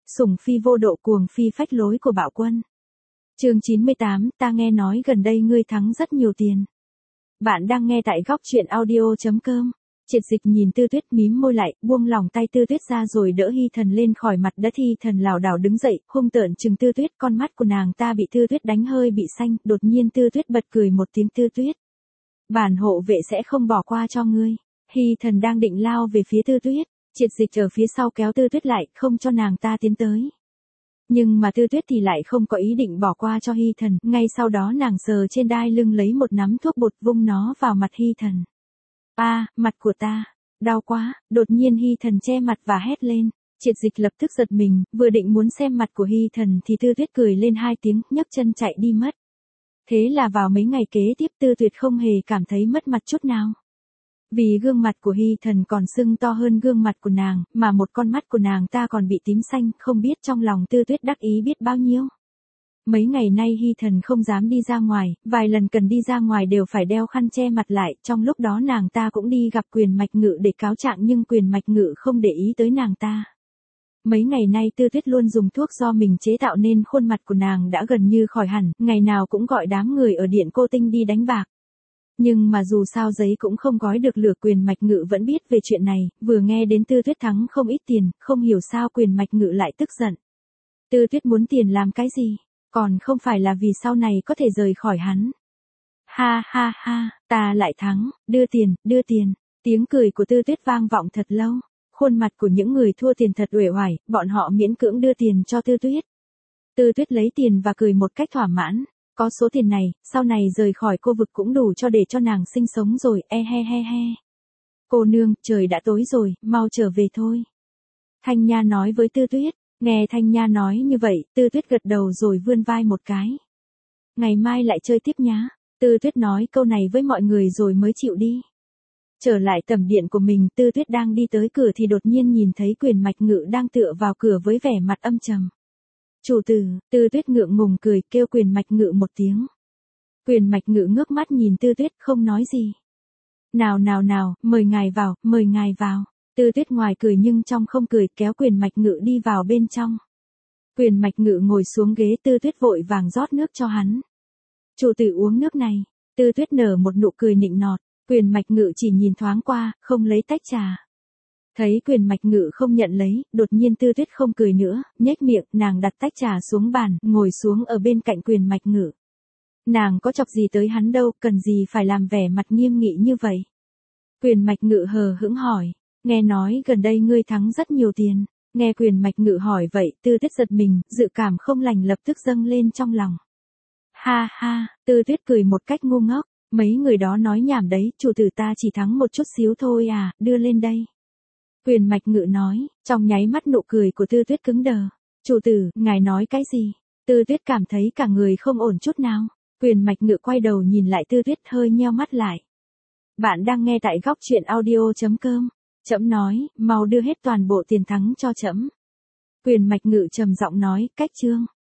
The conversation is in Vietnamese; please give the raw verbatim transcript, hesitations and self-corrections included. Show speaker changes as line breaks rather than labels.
sủng phi vô độ cuồng phi phách lối của Bạo Quân. Chương chín mươi tám, ta nghe nói gần đây ngươi thắng rất nhiều tiền. Bạn đang nghe tại góc truyện audio chấm com. Triệt Dịch nhìn Tư Tuyết mím môi lại, buông lỏng tay Tư Tuyết ra rồi đỡ Hy Thần lên khỏi mặt đất. Hy Thần lảo đảo đứng dậy, hung tợn trừng Tư Tuyết, con mắt của nàng ta bị Tư Tuyết đánh hơi bị xanh, đột nhiên Tư Tuyết bật cười một tiếng. Tư Tuyết, bản hộ vệ sẽ không bỏ qua cho ngươi. Hy Thần đang định lao về phía Tư Tuyết, Triệt Dịch ở phía sau kéo Tư Tuyết lại, không cho nàng ta tiến tới. Nhưng mà Tư Tuyết thì lại không có ý định bỏ qua cho Hy Thần, ngay sau đó nàng sờ trên đai lưng lấy một nắm thuốc bột vung nó vào mặt Hy Thần. A, à, mặt của ta, đau quá. Đột nhiên Hy Thần che mặt và hét lên. Triệt Dịch lập tức giật mình, vừa định muốn xem mặt của Hy Thần thì Tư Tuyết cười lên hai tiếng, nhấc chân chạy đi mất. Thế là vào mấy ngày kế tiếp Tư Tuyết không hề cảm thấy mất mặt chút nào. Vì gương mặt của Hy Thần còn sưng to hơn gương mặt của nàng, mà một con mắt của nàng ta còn bị tím xanh, không biết trong lòng Tư Tuyết đắc ý biết bao nhiêu. Mấy ngày nay Hy Thần không dám đi ra ngoài, vài lần cần đi ra ngoài đều phải đeo khăn che mặt lại, trong lúc đó nàng ta cũng đi gặp Quyền Mạch Ngự để cáo trạng nhưng Quyền Mạch Ngự không để ý tới nàng ta. Mấy ngày nay Tư Tuyết luôn dùng thuốc do mình chế tạo nên khuôn mặt của nàng đã gần như khỏi hẳn, ngày nào cũng gọi đám người ở Điện Cô Tinh đi đánh bạc. Nhưng mà dù sao giấy cũng không gói được lửa. Quyền Mạch Ngự vẫn biết về chuyện này, vừa nghe đến Tư Tuyết thắng không ít tiền, không hiểu sao Quyền Mạch Ngự lại tức giận. Tư Tuyết muốn tiền làm cái gì? Còn không phải là vì sau này có thể rời khỏi hắn. Ha ha ha, ta lại thắng, đưa tiền, đưa tiền. Tiếng cười của Tư Tuyết vang vọng thật lâu. Khuôn mặt của những người thua tiền thật uể oải, bọn họ miễn cưỡng đưa tiền cho Tư Tuyết. Tư Tuyết lấy tiền và cười một cách thỏa mãn. Có số tiền này, sau này rời khỏi cô vực cũng đủ cho để cho nàng sinh sống rồi, e he he he. Cô nương, trời đã tối rồi, mau trở về thôi. Thanh Nha nói với Tư Tuyết. Nghe Thanh Nha nói như vậy, Tư Tuyết gật đầu rồi vươn vai một cái. Ngày mai lại chơi tiếp nhá. Tư Tuyết nói câu này với mọi người rồi mới chịu đi. Trở lại tầm điện của mình, Tư Tuyết đang đi tới cửa thì đột nhiên nhìn thấy Quyền Mạch Ngự đang tựa vào cửa với vẻ mặt âm trầm. Chủ tử. Tư Tuyết ngượng ngùng cười kêu Quyền Mạch Ngự một tiếng. Quyền Mạch Ngự ngước mắt nhìn Tư Tuyết không nói gì. Nào nào nào, mời ngài vào, mời ngài vào. Tư Tuyết ngoài cười nhưng trong không cười, kéo Quyền Mạch Ngự đi vào bên trong. Quyền Mạch Ngự ngồi xuống ghế, Tư Tuyết vội vàng rót nước cho hắn. Chủ tử uống nước này. Tư Tuyết nở một nụ cười nịnh nọt. Quyền Mạch Ngự chỉ nhìn thoáng qua, không lấy tách trà. Thấy Quyền Mạch Ngự không nhận lấy, đột nhiên Tư Tuyết không cười nữa, nhếch miệng, nàng đặt tách trà xuống bàn, ngồi xuống ở bên cạnh Quyền Mạch Ngự. Nàng có chọc gì tới hắn đâu, cần gì phải làm vẻ mặt nghiêm nghị như vậy. Quyền Mạch Ngự hờ hững hỏi. Nghe nói gần đây ngươi thắng rất nhiều tiền. Nghe Quyền Mạch Ngự hỏi vậy, Tư Tuyết giật mình, dự cảm không lành lập tức dâng lên trong lòng. Ha ha, Tư Tuyết cười một cách ngu ngốc. Mấy người đó nói nhảm đấy, chủ tử ta chỉ thắng một chút xíu thôi à, đưa lên đây. Quyền Mạch Ngự nói, trong nháy mắt nụ cười của Tư Tuyết cứng đờ. Chủ tử, ngài nói cái gì? Tư Tuyết cảm thấy cả người không ổn chút nào. Quyền Mạch Ngự quay đầu nhìn lại Tư Tuyết hơi nheo mắt lại. Bạn đang nghe tại góc truyện audio chấm com. Trẫm nói, mau đưa hết toàn bộ tiền thắng cho trẫm. Quyền Mạch Ngự trầm giọng nói, cách chương.